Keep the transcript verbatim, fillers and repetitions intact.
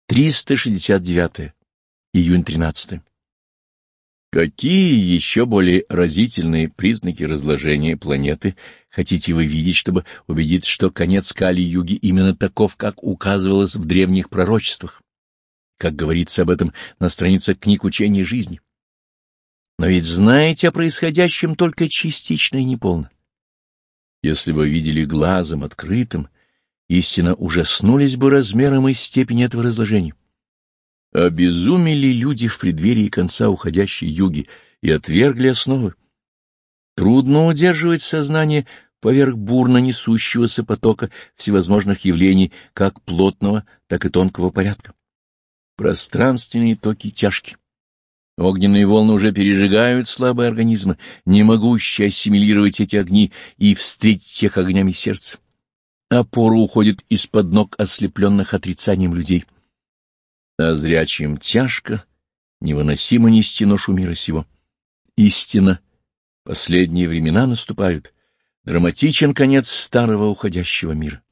триста шестьдесят девять. Июнь тринадцатое. Какие еще более разительные признаки разложения планеты хотите вы видеть, чтобы убедиться, что конец Кали-юги именно таков, как указывалось в древних пророчествах, как говорится об этом на страницах книг учения жизни? Но ведь знаете о происходящем только частично и неполно. Если бы видели глазом открытым, истинно ужаснулись бы размером и степени этого разложения. Обезумели люди в преддверии конца уходящей юги и отвергли основы. Трудно удерживать сознание поверх бурно несущегося потока всевозможных явлений, как плотного, так и тонкого порядка. Пространственные токи тяжки. Огненные волны уже пережигают слабые организмы, не могущие ассимилировать эти огни и встретить их огнями сердца. Опора уходит из-под ног ослепленных отрицанием людей. А зрячим тяжко, невыносимо нести ношу мира сего. Истинно, последние времена наступают, драматичен конец старого уходящего мира.